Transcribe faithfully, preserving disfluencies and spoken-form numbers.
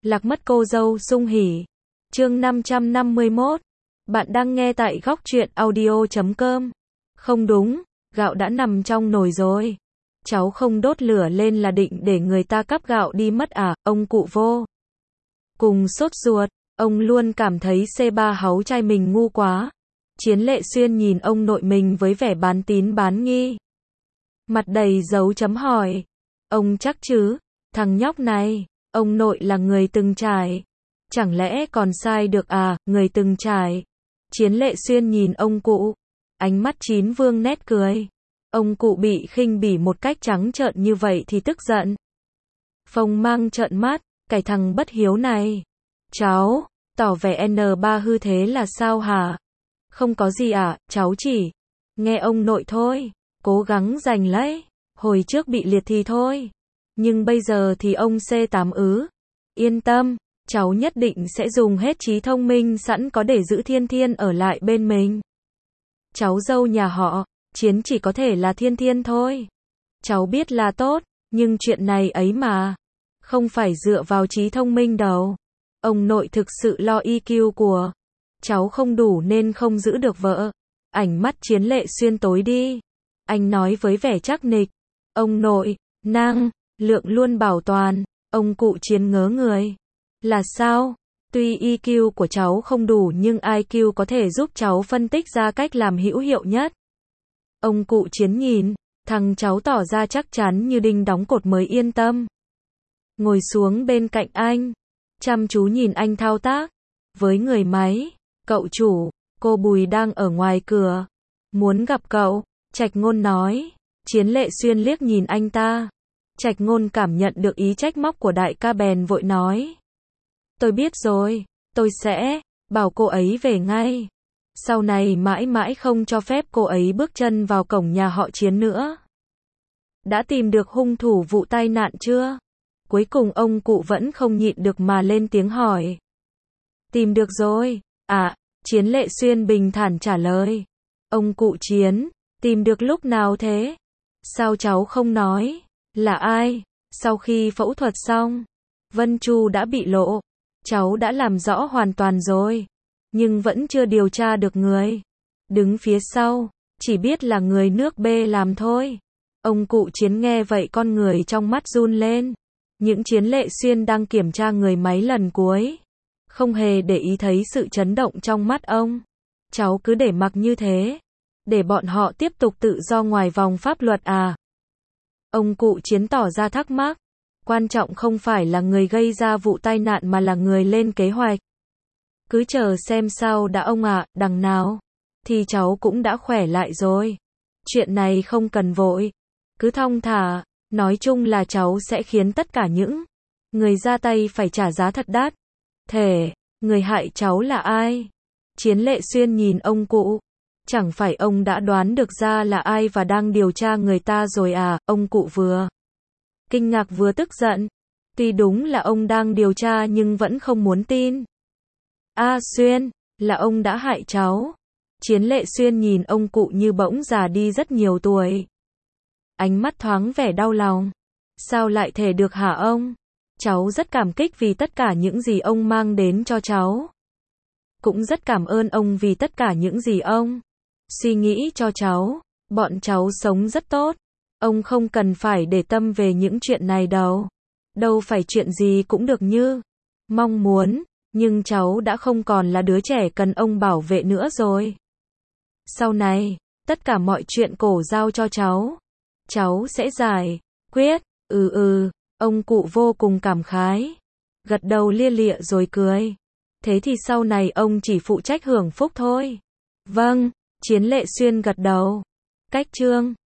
Lạc mất cô dâu sung hỉ. Chương năm trăm năm mươi mốt. Bạn đang nghe tại góc truyện audio chấm com. Không đúng, gạo đã nằm trong nồi rồi. Cháu không đốt lửa lên là định để người ta cắp gạo đi mất à, ông cụ vô cùng sốt ruột, ông luôn cảm thấy xê ba háu trai mình ngu quá. Chiến Lệ Xuyên nhìn ông nội mình với vẻ bán tín bán nghi. Mặt đầy dấu chấm hỏi. Ông chắc chứ, thằng nhóc này, ông nội là người từng trải. Chẳng lẽ còn sai được à, người từng trải. Chiến Lệ Xuyên nhìn ông cụ, ánh mắt chín vương nét cười. Ông cụ bị khinh bỉ một cách trắng trợn như vậy thì tức giận. Phông mang trợn mắt, cái thằng bất hiếu này. Cháu, tỏ vẻ en ba hư thế là sao hả? Không có gì à, cháu chỉ nghe ông nội thôi, cố gắng giành lấy. Hồi trước bị liệt thì thôi, nhưng bây giờ thì ông xê tám ứ. Yên tâm, cháu nhất định sẽ dùng hết trí thông minh sẵn có để giữ Thiên Thiên ở lại bên mình. Cháu dâu nhà họ Chiến chỉ có thể là Thiên Thiên thôi. Cháu biết là tốt, nhưng chuyện này ấy mà, không phải dựa vào trí thông minh đâu. Ông nội thực sự lo i kiu của cháu không đủ nên không giữ được vợ. Ánh mắt Chiến Lệ Xuyên tối đi. Anh nói với vẻ chắc nịch. Ông nội, năng lượng luôn bảo toàn. Ông cụ Chiến ngớ người. Là sao? Tuy i kiu của cháu không đủ nhưng i kiu có thể giúp cháu phân tích ra cách làm hữu hiệu nhất. Ông cụ Chiến nhìn thằng cháu tỏ ra chắc chắn như đinh đóng cột mới yên tâm. Ngồi xuống bên cạnh anh, chăm chú nhìn anh thao tác. Với người máy, cậu chủ, cô Bùi đang ở ngoài cửa. Muốn gặp cậu, Trạch Ngôn nói. Chiến Lệ Xuyên liếc nhìn anh ta. Trạch Ngôn cảm nhận được ý trách móc của đại ca bèn vội nói. Tôi biết rồi, tôi sẽ bảo cô ấy về ngay. Sau này mãi mãi không cho phép cô ấy bước chân vào cổng nhà họ Chiến nữa. Đã tìm được hung thủ vụ tai nạn chưa? Cuối cùng ông cụ vẫn không nhịn được mà lên tiếng hỏi. Tìm được rồi. À, Chiến Lệ Xuyên bình thản trả lời. Ông cụ Chiến, tìm được lúc nào thế? Sao cháu không nói? Là ai? Sau khi phẫu thuật xong, Vân Chu đã bị lộ. Cháu đã làm rõ hoàn toàn rồi, nhưng vẫn chưa điều tra được người đứng phía sau, chỉ biết là người nước B làm thôi. Ông cụ Chiến nghe vậy con người trong mắt run lên. Những Chiến Lệ Xuyên đang kiểm tra người máy lần cuối, không hề để ý thấy sự chấn động trong mắt ông. Cháu cứ để mặc như thế, để bọn họ tiếp tục tự do ngoài vòng pháp luật à? Ông cụ Chiến tỏ ra thắc mắc. Quan trọng không phải là người gây ra vụ tai nạn mà là người lên kế hoạch. Cứ chờ xem sao đã ông ạ, à, đằng nào thì cháu cũng đã khỏe lại rồi. Chuyện này không cần vội, cứ thong thả. Nói chung là cháu sẽ khiến tất cả những người ra tay phải trả giá thật đắt. Thể, người hại cháu là ai? Chiến Lệ Xuyên nhìn ông cụ. Chẳng phải ông đã đoán được ra là ai và đang điều tra người ta rồi à? Ông cụ vừa kinh ngạc vừa tức giận. Tuy đúng là ông đang điều tra nhưng vẫn không muốn tin. A Xuyên, là ông đã hại cháu. Chiến Lệ Xuyên nhìn ông cụ như bỗng già đi rất nhiều tuổi. Ánh mắt thoáng vẻ đau lòng. Sao lại thể được hả ông? Cháu rất cảm kích vì tất cả những gì ông mang đến cho cháu. Cũng rất cảm ơn ông vì tất cả những gì ông suy nghĩ cho cháu. Bọn cháu sống rất tốt. Ông không cần phải để tâm về những chuyện này đâu. Đâu phải chuyện gì cũng được như mong muốn, nhưng cháu đã không còn là đứa trẻ cần ông bảo vệ nữa rồi. Sau này, tất cả mọi chuyện cổ giao cho cháu. Cháu sẽ giải quyết. Ừ ừ, ông cụ vô cùng cảm khái. Gật đầu lia lịa rồi cười. Thế thì sau này ông chỉ phụ trách hưởng phúc thôi. Vâng, Chiến Lệ Xuyên gật đầu. Cách chương